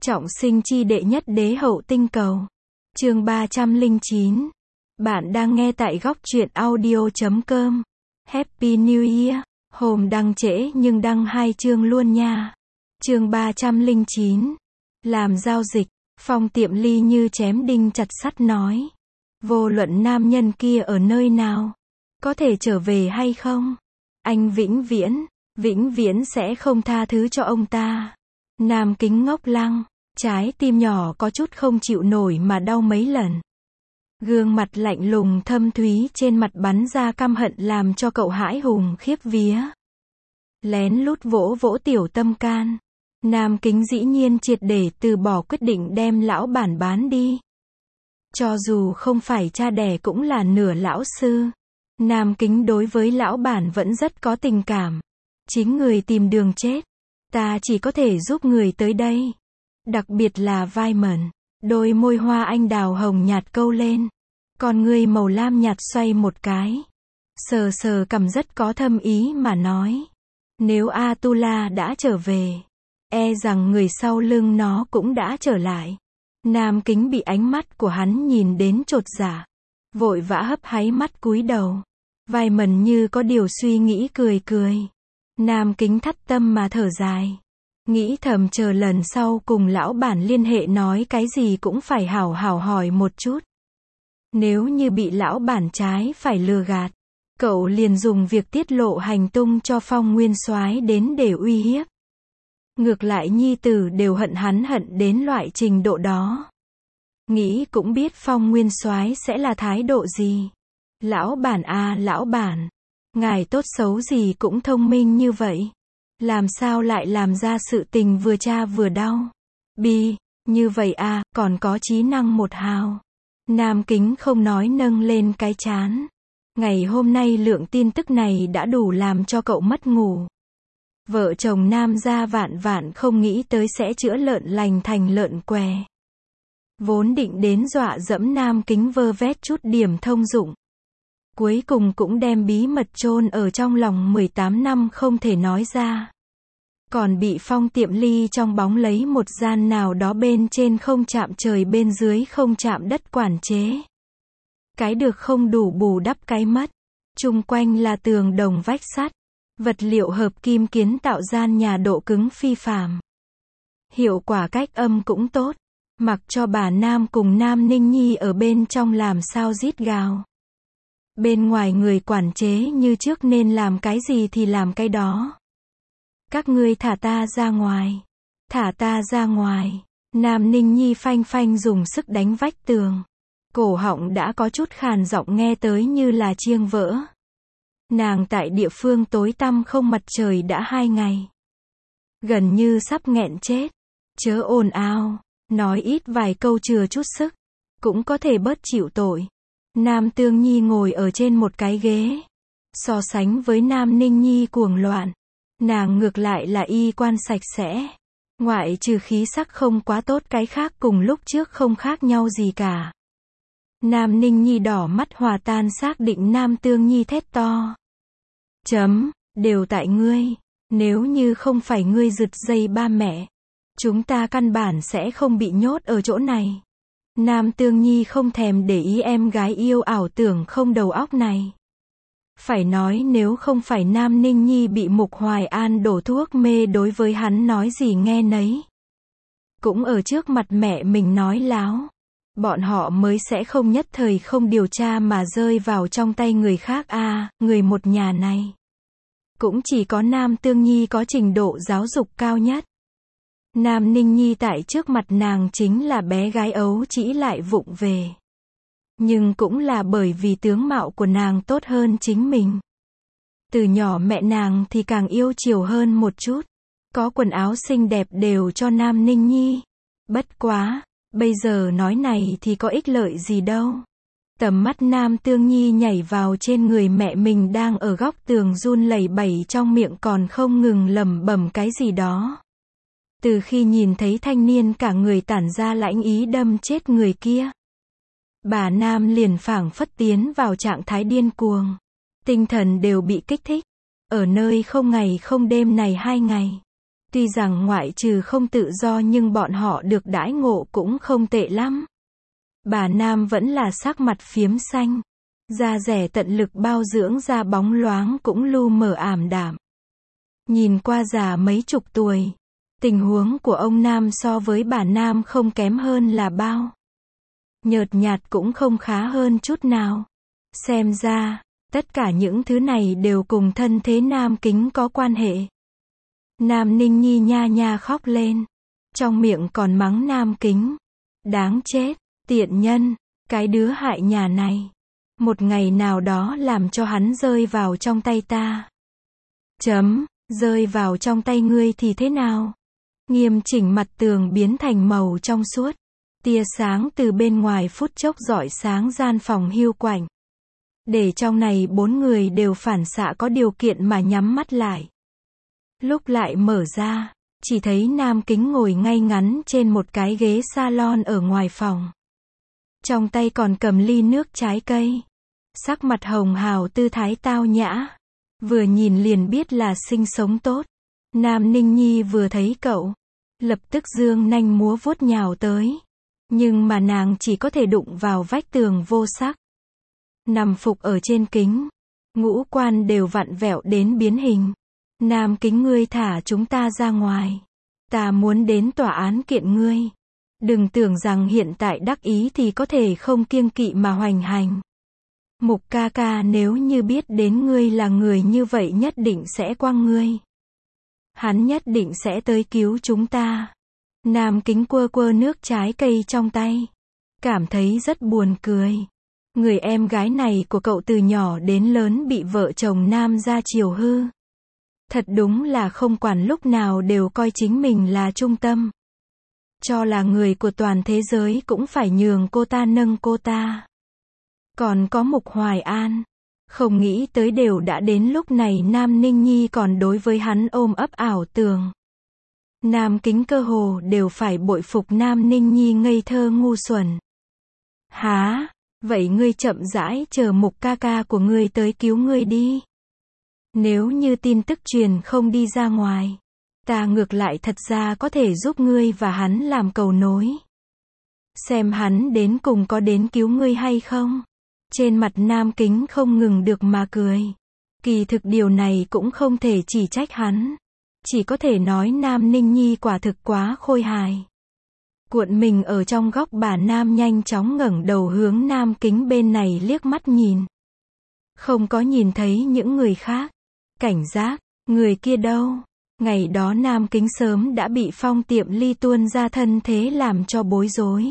Trọng sinh chi đệ nhất đế hậu tinh cầu. Chương 309. Bạn đang nghe tại góc truyện audio.com. Happy New Year. Hôm đăng trễ nhưng đăng 2 chương luôn nha. Chương 309. Làm giao dịch. Phong Tiệm Ly như chém đinh chặt sắt nói. Vô luận nam nhân kia ở nơi nào, có thể trở về hay không, anh vĩnh viễn sẽ không tha thứ cho ông ta. Nam Kính ngốc lăng, trái tim nhỏ có chút không chịu nổi mà đau mấy lần. Gương mặt lạnh lùng thâm thúy trên mặt bắn ra căm hận làm cho cậu hãi hùng khiếp vía. Lén lút vỗ vỗ tiểu tâm can. Nam Kính dĩ nhiên triệt để từ bỏ quyết định đem lão bản bán đi. Cho dù không phải cha đẻ cũng là nửa lão sư. Nam Kính đối với lão bản vẫn rất có tình cảm. Chính người tìm đường chết, ta chỉ có thể giúp người tới đây. Đặc biệt là Vaiman. Đôi môi hoa anh đào hồng nhạt câu lên. Con ngươi màu lam nhạt xoay một cái. Sờ sờ cằm rất có thâm ý mà nói. Nếu Atula đã trở về, e rằng người sau lưng nó cũng đã trở lại. Nam Kính bị ánh mắt của hắn nhìn đến chột dạ. Vội vã hấp háy mắt cúi đầu. Vaiman như có điều suy nghĩ cười cười. Nam Kính thắt tâm mà thở dài. Nghĩ thầm chờ lần sau cùng lão bản liên hệ nói cái gì cũng phải hảo hảo hỏi một chút. Nếu như bị lão bản trái phải lừa gạt, cậu liền dùng việc tiết lộ hành tung cho Phong Nguyên Soái đến để uy hiếp. Ngược lại nhi tử đều hận hắn hận đến loại trình độ đó. Nghĩ cũng biết Phong Nguyên Soái sẽ là thái độ gì. Lão bản à lão bản, ngài tốt xấu gì cũng thông minh như vậy. Làm sao lại làm ra sự tình vừa cha vừa đau. Như vậy à, còn có trí năng một hào. Nam Kính không nói nâng lên cái trán. Ngày hôm nay lượng tin tức này đã đủ làm cho cậu mất ngủ. Vợ chồng Nam gia vạn vạn không nghĩ tới sẽ chữa lợn lành thành lợn què. Vốn định đến dọa dẫm Nam Kính vơ vét chút điểm thông dụng. Cuối cùng cũng đem bí mật chôn ở trong lòng 18 năm không thể nói ra. Còn bị Phong Tiệm Ly trong bóng lấy một gian nào đó bên trên không chạm trời bên dưới không chạm đất quản chế. Cái được không đủ bù đắp cái mất. Chung quanh là tường đồng vách sắt. Vật liệu hợp kim kiến tạo gian nhà độ cứng phi phàm. Hiệu quả cách âm cũng tốt. Mặc cho bà Nam cùng Nam Ninh Nhi ở bên trong làm sao rít gào. Bên ngoài người quản chế như trước nên làm cái gì thì làm cái đó. Các ngươi thả ta ra ngoài. Thả ta ra ngoài. Nam Ninh Nhi phanh phanh dùng sức đánh vách tường. Cổ họng đã có chút khàn giọng nghe tới như là chiêng vỡ. Nàng tại địa phương tối tăm không mặt trời đã 2 ngày. Gần như sắp nghẹn chết. Chớ ồn ào. Nói ít vài câu chừa chút sức. Cũng có thể bớt chịu tội. Nam Tương Nhi ngồi ở trên một cái ghế. So sánh với Nam Ninh Nhi cuồng loạn. Nàng ngược lại là y quan sạch sẽ. Ngoại trừ khí sắc không quá tốt cái khác cùng lúc trước không khác nhau gì cả. Nam Ninh Nhi đỏ mắt hòa tan xác định Nam Tương Nhi thét to. Đều tại ngươi. Nếu như không phải ngươi giật dây ba mẹ, chúng ta căn bản sẽ không bị nhốt ở chỗ này. Nam Tương Nhi không thèm để ý em gái yêu ảo tưởng không đầu óc này. Phải nói nếu không phải Nam Ninh Nhi bị Mục Hoài An đổ thuốc mê đối với hắn nói gì nghe nấy. Cũng ở trước mặt mẹ mình nói láo. Bọn họ mới sẽ không nhất thời không điều tra mà rơi vào trong tay người khác người một nhà này. Cũng chỉ có Nam Tương Nhi có trình độ giáo dục cao nhất. Nam Ninh Nhi tại trước mặt nàng chính là bé gái ấu trĩ lại vụng về. Nhưng cũng là bởi vì tướng mạo của nàng tốt hơn chính mình. Từ nhỏ mẹ nàng thì càng yêu chiều hơn một chút. Có quần áo xinh đẹp đều cho Nam Ninh Nhi. Bất quá, bây giờ nói này thì có ích lợi gì đâu. Tầm mắt Nam Tương Nhi nhảy vào trên người mẹ mình đang ở góc tường run lẩy bẩy trong miệng còn không ngừng lẩm bẩm cái gì đó. Từ khi nhìn thấy thanh niên cả người tản ra lãnh ý đâm chết người kia, bà Nam liền phảng phất tiến vào trạng thái điên cuồng. Tinh thần đều bị kích thích. Ở nơi không ngày không đêm này 2 ngày. Tuy rằng ngoại trừ không tự do nhưng bọn họ được đãi ngộ cũng không tệ lắm. Bà Nam vẫn là sắc mặt phiếm xanh. Da rẻ tận lực bao dưỡng da bóng loáng cũng lu mờ ảm đạm. Nhìn qua già mấy chục tuổi. Tình huống của ông Nam so với bà Nam không kém hơn là bao. Nhợt nhạt cũng không khá hơn chút nào. Xem ra, tất cả những thứ này đều cùng thân thế Nam Kính có quan hệ. Nam Ninh Nhi nha nha khóc lên. Trong miệng còn mắng Nam Kính. Đáng chết, tiện nhân, cái đứa hại nhà này. Một ngày nào đó làm cho hắn rơi vào trong tay ta. Rơi vào trong tay ngươi thì thế nào? Nghiêm chỉnh mặt tường biến thành màu trong suốt. Tia sáng từ bên ngoài phút chốc rọi sáng gian phòng hiu quạnh. Để trong này 4 người đều phản xạ có điều kiện mà nhắm mắt lại. Lúc lại mở ra, chỉ thấy Nam Kính ngồi ngay ngắn trên một cái ghế salon ở ngoài phòng. Trong tay còn cầm ly nước trái cây. Sắc mặt hồng hào tư thái tao nhã. Vừa nhìn liền biết là sinh sống tốt. Nam Ninh Nhi vừa thấy cậu, lập tức dương nanh múa vuốt nhào tới. Nhưng mà nàng chỉ có thể đụng vào vách tường vô sắc. Nằm phục ở trên kính. Ngũ quan đều vặn vẹo đến biến hình. Nam Kính, ngươi thả chúng ta ra ngoài. Ta muốn đến tòa án kiện ngươi. Đừng tưởng rằng hiện tại đắc ý thì có thể không kiêng kỵ mà hoành hành. Mục ca ca nếu như biết đến ngươi là người như vậy nhất định sẽ quăng ngươi. Hắn nhất định sẽ tới cứu chúng ta. Nam Kính quơ quơ nước trái cây trong tay. Cảm thấy rất buồn cười. Người em gái này của cậu từ nhỏ đến lớn bị vợ chồng Nam gia chiều hư. Thật đúng là không quản lúc nào đều coi chính mình là trung tâm. Cho là người của toàn thế giới cũng phải nhường cô ta nâng cô ta. Còn có Mục Hoài An. Không nghĩ tới đều đã đến lúc này Nam Ninh Nhi còn đối với hắn ôm ấp ảo tưởng. Nam Kính cơ hồ đều phải bội phục Nam Ninh Nhi ngây thơ ngu xuẩn. Hả? Vậy ngươi chậm rãi chờ Mục ca ca của ngươi tới cứu ngươi đi. Nếu như tin tức truyền không đi ra ngoài, ta ngược lại thật ra có thể giúp ngươi và hắn làm cầu nối. Xem hắn đến cùng có đến cứu ngươi hay không. Trên mặt Nam Kính không ngừng được mà cười. Kỳ thực điều này cũng không thể chỉ trách hắn. Chỉ có thể nói Nam Ninh Nhi quả thực quá khôi hài. Cuộn mình ở trong góc, bà Nam nhanh chóng ngẩng đầu hướng Nam Kính bên này liếc mắt nhìn. Không có nhìn thấy những người khác. Cảnh giác, người kia đâu? Ngày đó Nam Kính sớm đã bị Phong Tiệm Ly tuôn ra thân thế làm cho bối rối.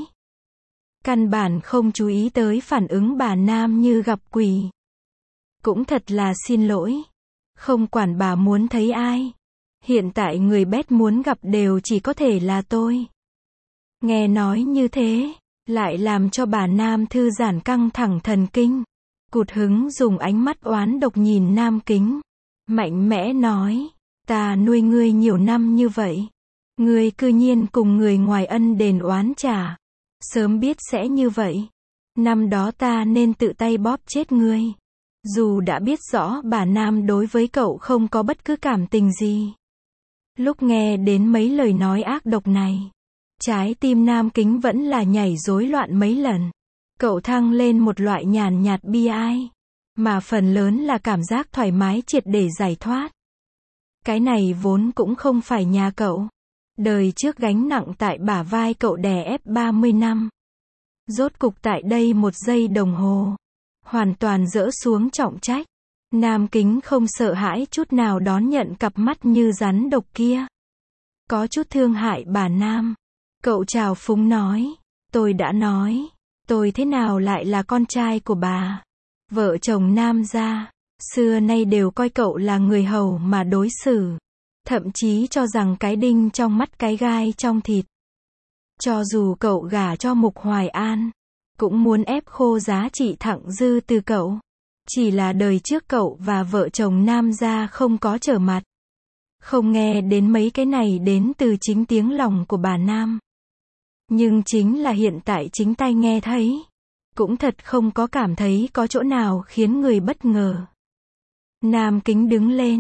Căn bản không chú ý tới phản ứng bà Nam như gặp quỷ. Cũng thật là xin lỗi. Không quản bà muốn thấy ai. Hiện tại người bét muốn gặp đều chỉ có thể là tôi. Nghe nói như thế, lại làm cho bà Nam thư giãn căng thẳng thần kinh. Cụt hứng dùng ánh mắt oán độc nhìn Nam Kính. Mạnh mẽ nói, ta nuôi ngươi nhiều năm như vậy. Ngươi cư nhiên cùng người ngoài ân đền oán trả. Sớm biết sẽ như vậy. Năm đó ta nên tự tay bóp chết ngươi. Dù đã biết rõ bà Nam đối với cậu không có bất cứ cảm tình gì. Lúc nghe đến mấy lời nói ác độc này, trái tim Nam Kính vẫn là nhảy rối loạn mấy lần. Cậu thăng lên một loại nhàn nhạt bi ai. Mà phần lớn là cảm giác thoải mái triệt để giải thoát. Cái này vốn cũng không phải nhà cậu. Đời trước gánh nặng tại bả vai cậu đè ép 30 năm. Rốt cục tại đây 1 giây đồng hồ. Hoàn toàn dỡ xuống trọng trách. Nam Kính không sợ hãi chút nào đón nhận cặp mắt như rắn độc kia. Có chút thương hại bà Nam. Cậu trào phúng nói. Tôi đã nói. Tôi thế nào lại là con trai của bà. Vợ chồng Nam gia, xưa nay đều coi cậu là người hầu mà đối xử. Thậm chí cho rằng cái đinh trong mắt cái gai trong thịt. Cho dù cậu gả cho Mục Hoài An, cũng muốn ép khô giá trị thặng dư từ cậu. Chỉ là đời trước cậu và vợ chồng Nam gia không có trở mặt. Không nghe đến mấy cái này đến từ chính tiếng lòng của bà Nam. Nhưng chính là hiện tại chính tai nghe thấy. Cũng thật không có cảm thấy có chỗ nào khiến người bất ngờ. Nam Kính đứng lên,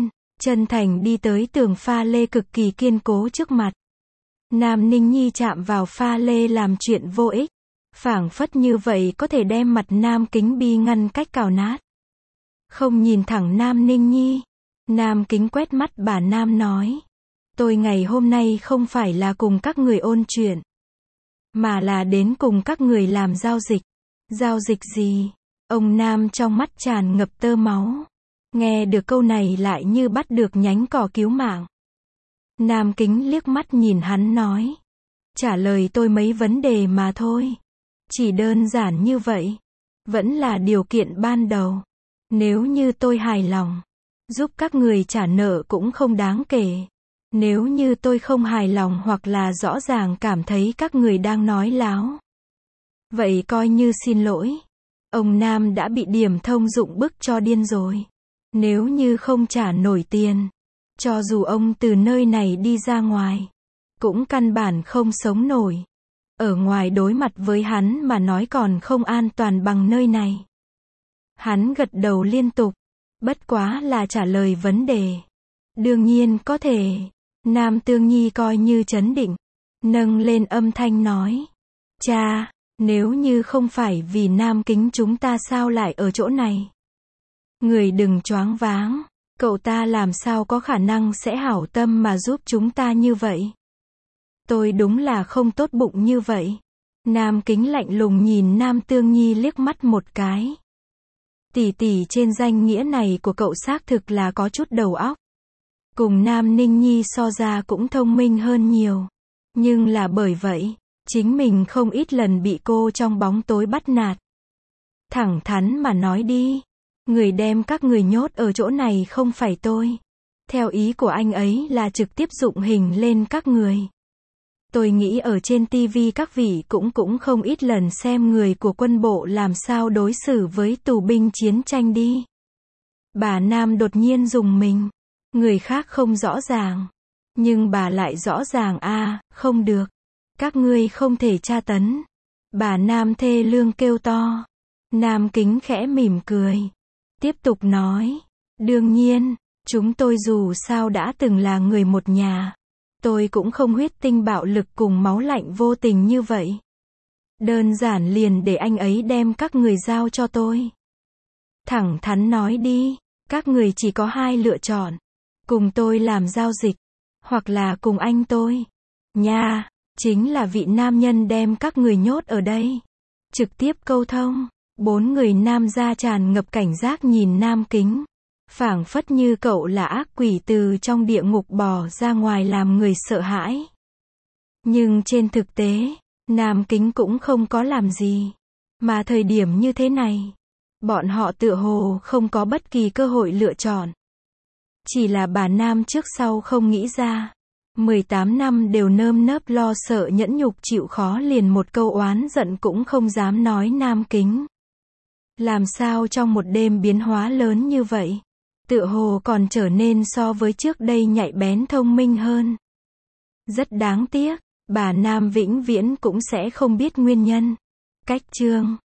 chân thành đi tới tường pha lê cực kỳ kiên cố trước mặt. Nam Ninh Nhi chạm vào pha lê làm chuyện vô ích. Phảng phất như vậy có thể đem mặt Nam Kính Bi ngăn cách cào nát. Không nhìn thẳng Nam Ninh Nhi. Nam Kính quét mắt bà Nam nói. Tôi ngày hôm nay không phải là cùng các người ôn chuyện. Mà là đến cùng các người làm giao dịch. Giao dịch gì? Ông Nam trong mắt tràn ngập tơ máu. Nghe được câu này lại như bắt được nhánh cỏ cứu mạng. Nam Kính liếc mắt nhìn hắn nói. Trả lời tôi mấy vấn đề mà thôi. Chỉ đơn giản như vậy. Vẫn là điều kiện ban đầu. Nếu như tôi hài lòng, giúp các người trả nợ cũng không đáng kể. Nếu như tôi không hài lòng hoặc là rõ ràng cảm thấy các người đang nói láo, vậy coi như xin lỗi. Ông Nam đã bị điểm thông dụng bức cho điên rồi. Nếu như không trả nổi tiền, cho dù ông từ nơi này đi ra ngoài, cũng căn bản không sống nổi. Ở ngoài đối mặt với hắn mà nói còn không an toàn bằng nơi này. Hắn gật đầu liên tục. Bất quá là trả lời vấn đề. Đương nhiên có thể. Nam Tương Nhi coi như trấn định. Nâng lên âm thanh nói. Cha, nếu như không phải vì Nam Kính chúng ta sao lại ở chỗ này? Người đừng choáng váng. Cậu ta làm sao có khả năng sẽ hảo tâm mà giúp chúng ta như vậy? Tôi đúng là không tốt bụng như vậy. Nam Kính lạnh lùng nhìn Nam Tương Nhi liếc mắt một cái. Tỷ tỷ trên danh nghĩa này của cậu xác thực là có chút đầu óc. Cùng Nam Ninh Nhi so ra cũng thông minh hơn nhiều. Nhưng là bởi vậy, chính mình không ít lần bị cô trong bóng tối bắt nạt. Thẳng thắn mà nói đi. Người đem các người nhốt ở chỗ này không phải tôi. Theo ý của anh ấy là trực tiếp dụng hình lên các người. Tôi nghĩ ở trên TV các vị cũng không ít lần xem người của quân bộ làm sao đối xử với tù binh chiến tranh đi. Bà Nam đột nhiên dùng mình. Người khác không rõ ràng. Nhưng bà lại rõ ràng không được. Các ngươi không thể tra tấn. Bà Nam thê lương kêu to. Nam Kính khẽ mỉm cười. Tiếp tục nói. Đương nhiên, chúng tôi dù sao đã từng là người một nhà. Tôi cũng không huyết tinh bạo lực cùng máu lạnh vô tình như vậy. Đơn giản liền để anh ấy đem các người giao cho tôi. Thẳng thắn nói đi, các người chỉ có hai lựa chọn. Cùng tôi làm giao dịch, hoặc là cùng anh tôi. Nha, chính là vị nam nhân đem các người nhốt ở đây. Trực tiếp câu thông. 4 người nam gia tràn ngập cảnh giác nhìn Nam Kính. Phảng phất như cậu là ác quỷ từ trong địa ngục bò ra ngoài làm người sợ hãi. Nhưng trên thực tế, Nam Kính cũng không có làm gì. Mà thời điểm như thế này, bọn họ tựa hồ không có bất kỳ cơ hội lựa chọn. Chỉ là bà Nam trước sau không nghĩ ra. 18 năm đều nơm nớp lo sợ nhẫn nhục chịu khó liền một câu oán giận cũng không dám nói Nam Kính. Làm sao trong một đêm biến hóa lớn như vậy? Tựa hồ còn trở nên so với trước đây nhạy bén thông minh hơn. Rất đáng tiếc, bà Nam vĩnh viễn cũng sẽ không biết nguyên nhân. Cách chương